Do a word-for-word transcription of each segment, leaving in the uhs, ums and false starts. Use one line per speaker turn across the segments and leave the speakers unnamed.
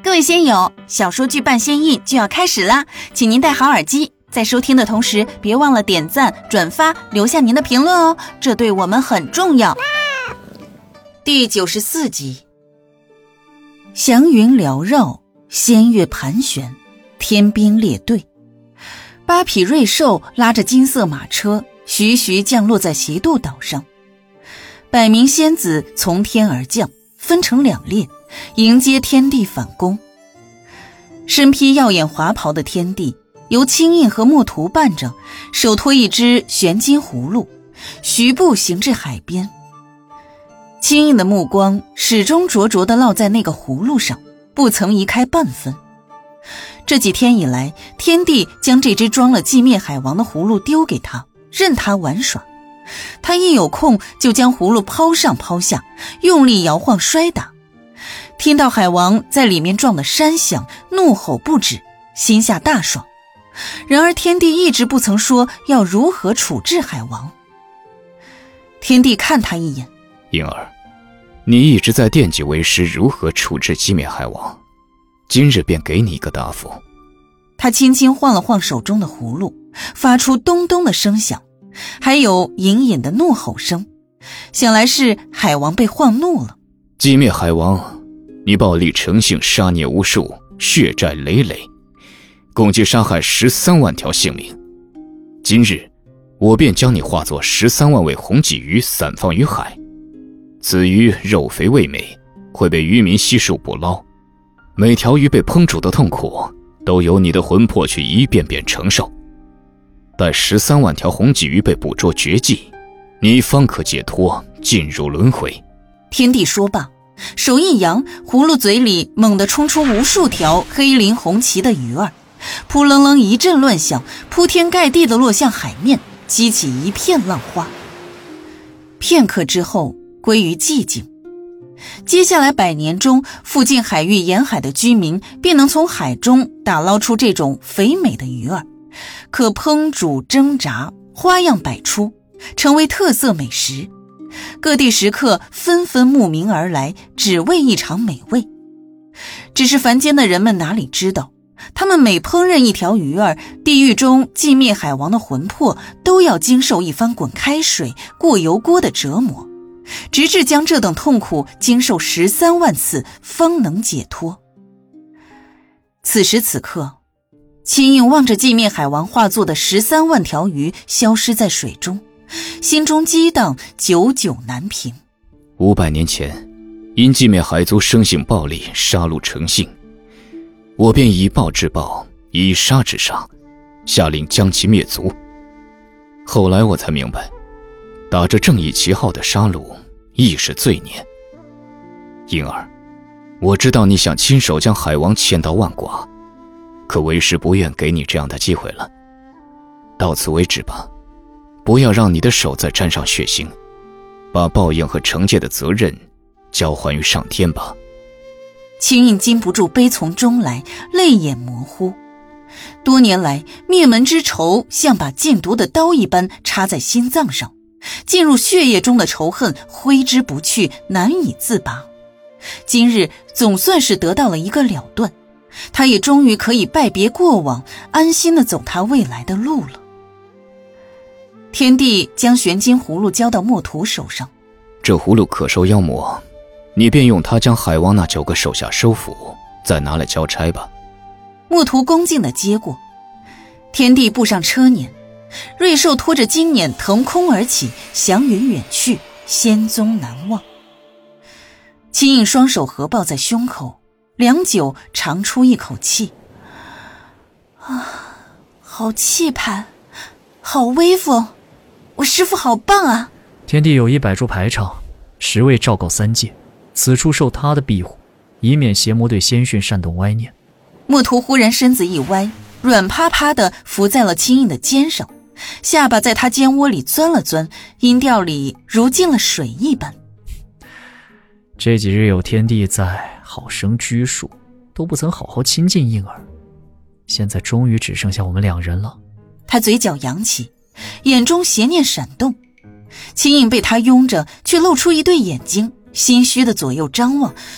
各位仙友，小说剧伴仙印就要开始啦，请您戴好耳机，在收听的同时别忘了点赞、转发，留下您的评论哦，这对我们很重要。第九十四集，祥云缭绕，仙乐盘旋，天兵列队，八匹瑞兽拉着金色马车徐徐降落在邪渡岛上，百名仙子从天而降，分成两列迎接天帝反攻。身披耀眼华袍的天帝由青印和墨图伴着，手托一只玄金葫芦，徐步行至海边。青印的目光始终灼灼地落在那个葫芦上，不曾移开半分。这几天以来，天帝将这只装了寂灭海王的葫芦丢给他，任他玩耍。他一有空就将葫芦抛上抛下，用力摇晃摔打。听到海王在里面撞得山响，怒吼不止，心下大爽。然而天帝一直不曾说要如何处置海王。天帝看他一眼，
婴儿，你一直在惦记为师如何处置寂灭海王，今日便给你一个答复。
他轻轻晃了晃手中的葫芦，发出咚咚的声响，还有隐隐的怒吼声，想来是海王被晃怒了。
寂灭海王，你暴力成性，杀孽无数，血债累累，共计杀害十三万条性命。今日我便将你化作十三万尾红鲫鱼，散放于海。此鱼肉肥味美，会被渔民悉数捕捞，每条鱼被烹煮的痛苦都由你的魂魄去一遍遍承受。待十三万条红鲫鱼被捕捉绝迹，你方可解脱，进入轮回。
天帝说罢，手一扬，葫芦嘴里猛地冲出无数条黑鳞红旗的鱼儿，扑棱棱一阵乱响，铺天盖地地落向海面，激起一片浪花。片刻之后归于寂静。接下来百年中，附近海域沿海的居民便能从海中打捞出这种肥美的鱼儿，可烹煮蒸炸，花样百出，成为特色美食。各地食客纷纷慕名而来，只为一场美味。只是凡间的人们哪里知道，他们每烹饪一条鱼儿，地狱中寂灭海王的魂魄都要经受一番滚开水、过油锅的折磨，直至将这等痛苦经受十三万次，方能解脱。此时此刻，青印望着寂灭海王化作的十三万条鱼消失在水中，心中激荡，久久难平。
五百年前，因寂灭海族生性暴戾，杀戮成性，我便以暴制暴，以杀制杀，下令将其灭族。后来我才明白，打着正义旗号的杀戮亦是罪孽。婴儿，我知道你想亲手将海王千刀万剐，可为师不愿给你这样的机会了。到此为止吧，不要让你的手再沾上血腥，把报应和惩戒的责任交还于上天吧。
青印禁不住悲从中来，泪眼模糊。多年来，灭门之仇像把禁毒的刀一般插在心脏上，进入血液中的仇恨挥之不去，难以自拔。今日总算是得到了一个了断，他也终于可以拜别过往，安心地走他未来的路了。天帝将玄金葫芦交到墨图手上，
这葫芦可收妖魔，你便用它将海王那九个手下收服，再拿来交差吧。
墨图恭敬地接过。天帝步上车辇，瑞兽拖着金辇腾空而起，祥云远去，仙踪难忘。青印双手合抱在胸口，良久长出一口气，啊，好气派，好威风，我师父好棒啊！
天帝有意摆出排场，十位昭告三界，此处受他的庇护，以免邪魔对仙训煽动歪念。
墨图忽然身子一歪，软趴趴地伏在了青印的肩上，下巴在他肩窝里钻了钻，音调里如进了水一般。
这几日有天帝在，好生拘束，都不曾好好亲近婴儿，现在终于只剩下我们两人了。
他嘴角扬起，眼中邪念闪动。青印被他拥着，却露出一对眼睛，心虚的左右张望，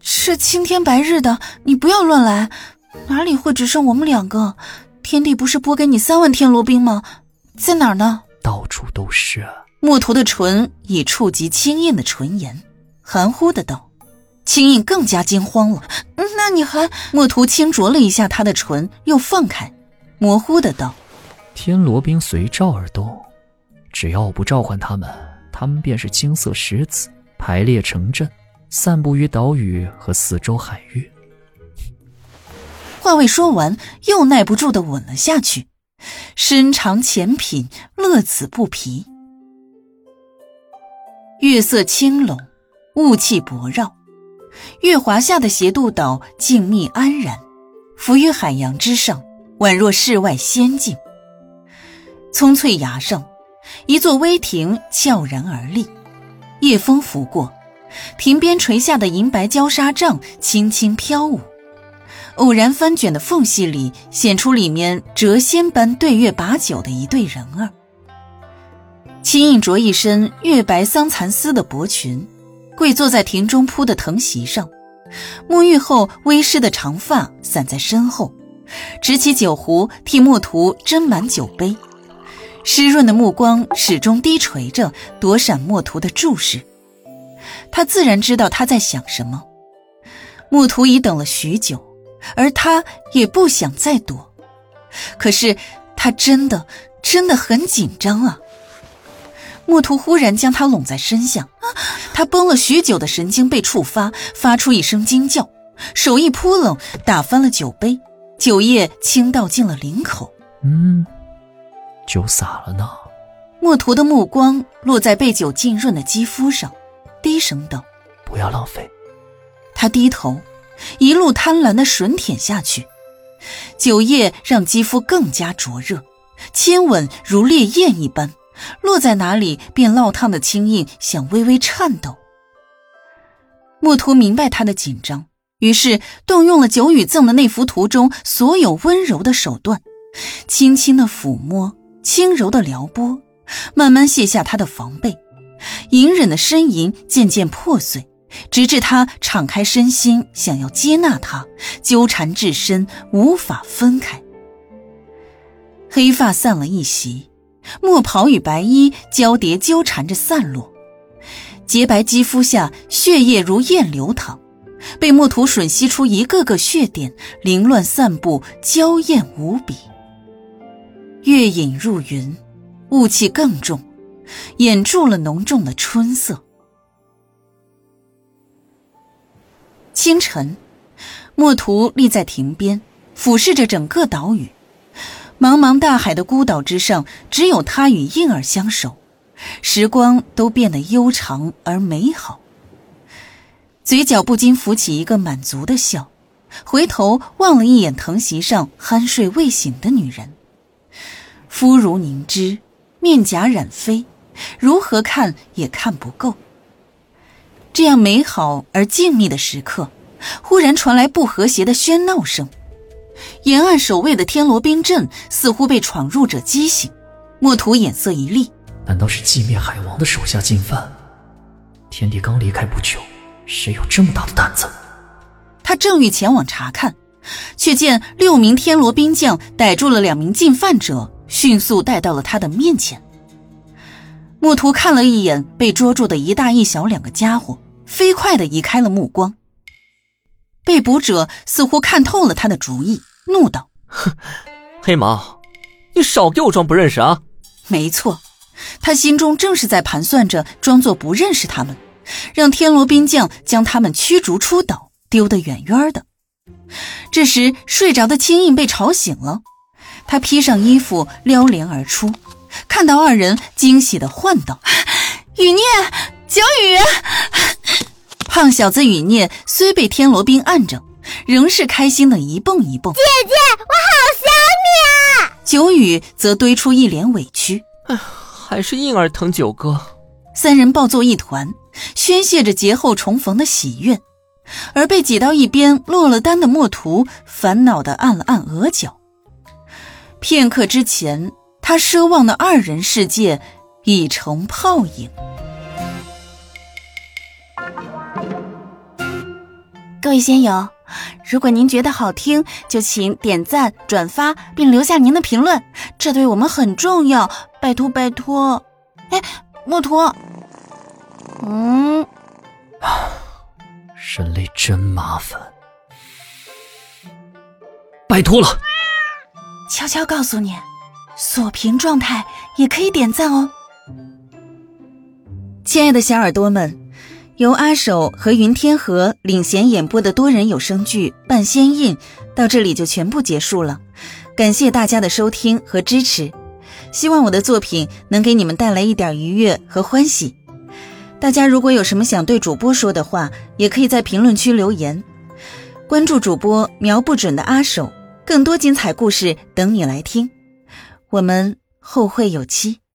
是青天白日的，你不要乱来，哪里会只剩我们两个？天帝不是拨给你三万天罗冰吗？在哪儿呢？
到处都是啊。
墨图的唇已触及青印的唇沿，含糊的道。青印更加惊慌了，那你还……墨图轻啄了一下他的唇，又放开，模糊的道：
天罗冰随召而动，只要我不召唤他们，他们便是金色石子，排列成阵，散布于岛屿和四周海域。
话未说完，又耐不住地吻了下去，深尝浅品，乐此不疲。月色轻笼，雾气薄绕，月华下的斜渡岛静谧安然，浮于海洋之上，宛若世外仙境。葱翠崖上，一座微亭悄然而立，夜风拂过，亭边垂下的银白焦纱帐轻轻飘舞，偶然翻卷的缝隙里显出里面谪仙般对月把酒的一对人儿。青印着一身月白桑蚕丝的薄裙，跪坐在亭中铺的藤席上，沐浴后微湿的长发散在身后，执起酒壶替墨图斟满酒杯，湿润的目光始终低垂着，躲闪墨图的注视。他自然知道他在想什么。墨图已等了许久，而他也不想再躲，可是他真的真的很紧张啊。墨图忽然将他拢在身下，他绷了许久的神经被触发，发出一声惊叫，手一扑棱，打翻了酒杯，酒液倾倒进了领口。
嗯，酒洒了呢。
墨图的目光落在被酒浸润的肌肤上，低声道：
不要浪费。
他低头，一路贪婪地吮舔下去，酒液让肌肤更加灼热，亲吻如烈焰一般，落在哪里便烙烫的青印想微微颤抖。墨图明白他的紧张，于是动用了九羽赠的那幅图中所有温柔的手段，轻轻的抚摸，轻柔的撩拨，慢慢卸下他的防备，隐忍的呻吟渐渐破碎，直至他敞开身心，想要接纳他，纠缠至深，无法分开。黑发散了一袭，墨袍与白衣交叠纠缠着散落，洁白肌肤下血液如焰流淌，被墨图吮吸出一个个血点，凌乱散布，娇艳无比。月隐入云，雾气更重，掩住了浓重的春色。清晨，墨图立在亭边，俯视着整个岛屿。茫茫大海的孤岛之上，只有他与印儿相守，时光都变得悠长而美好。嘴角不禁浮起一个满足的笑，回头望了一眼藤席上酣睡未醒的女人，肤如凝脂，面颊染飞，如何看也看不够。这样美好而静谧的时刻，忽然传来不和谐的喧闹声。沿岸守卫的天罗冰阵似乎被闯入者激醒，墨图眼色一厉，
难道是寂灭海王的手下进犯？天帝刚离开不久，谁有这么大的胆子？
他正欲前往查看，却见六名天罗兵将逮住了两名进犯者，迅速带到了他的面前。墨图看了一眼被捉住的一大一小两个家伙，飞快地移开了目光。被捕者似乎看透了他的主意，怒道：
哼，黑毛，你少给我装不认识啊！
没错，他心中正是在盘算着装作不认识他们，让天罗兵将将他们驱逐出岛，丢得远远的。这时睡着的青印被吵醒了，他披上衣服撩帘而出，看到二人，惊喜地唤道：雨孽，九雨！胖小子雨孽虽被天罗兵按着，仍是开心的一蹦一蹦。
姐姐，我好想你啊！
九雨则堆出一脸委屈。
哎，还是印儿疼九哥。
三人抱作一团，宣泄着节后重逢的喜悦。而被挤到一边落了单的墨图烦恼地按了按额角。片刻之前，他奢望的二人世界已成泡影。 各位仙友，如果您觉得好听，就请点赞、转发并留下您的评论，这对我们很重要，拜托拜托。哎，木图，嗯，
人类真麻烦，
拜托了。
悄悄告诉你，锁屏状态也可以点赞哦。亲爱的小耳朵们，由阿守和云天河领衔演播的多人有声剧《半仙印》到这里就全部结束了，感谢大家的收听和支持，希望我的作品能给你们带来一点愉悦和欢喜。大家如果有什么想对主播说的话，也可以在评论区留言。关注主播瞄不准的阿守，更多精彩故事等你来听，我们后会有期。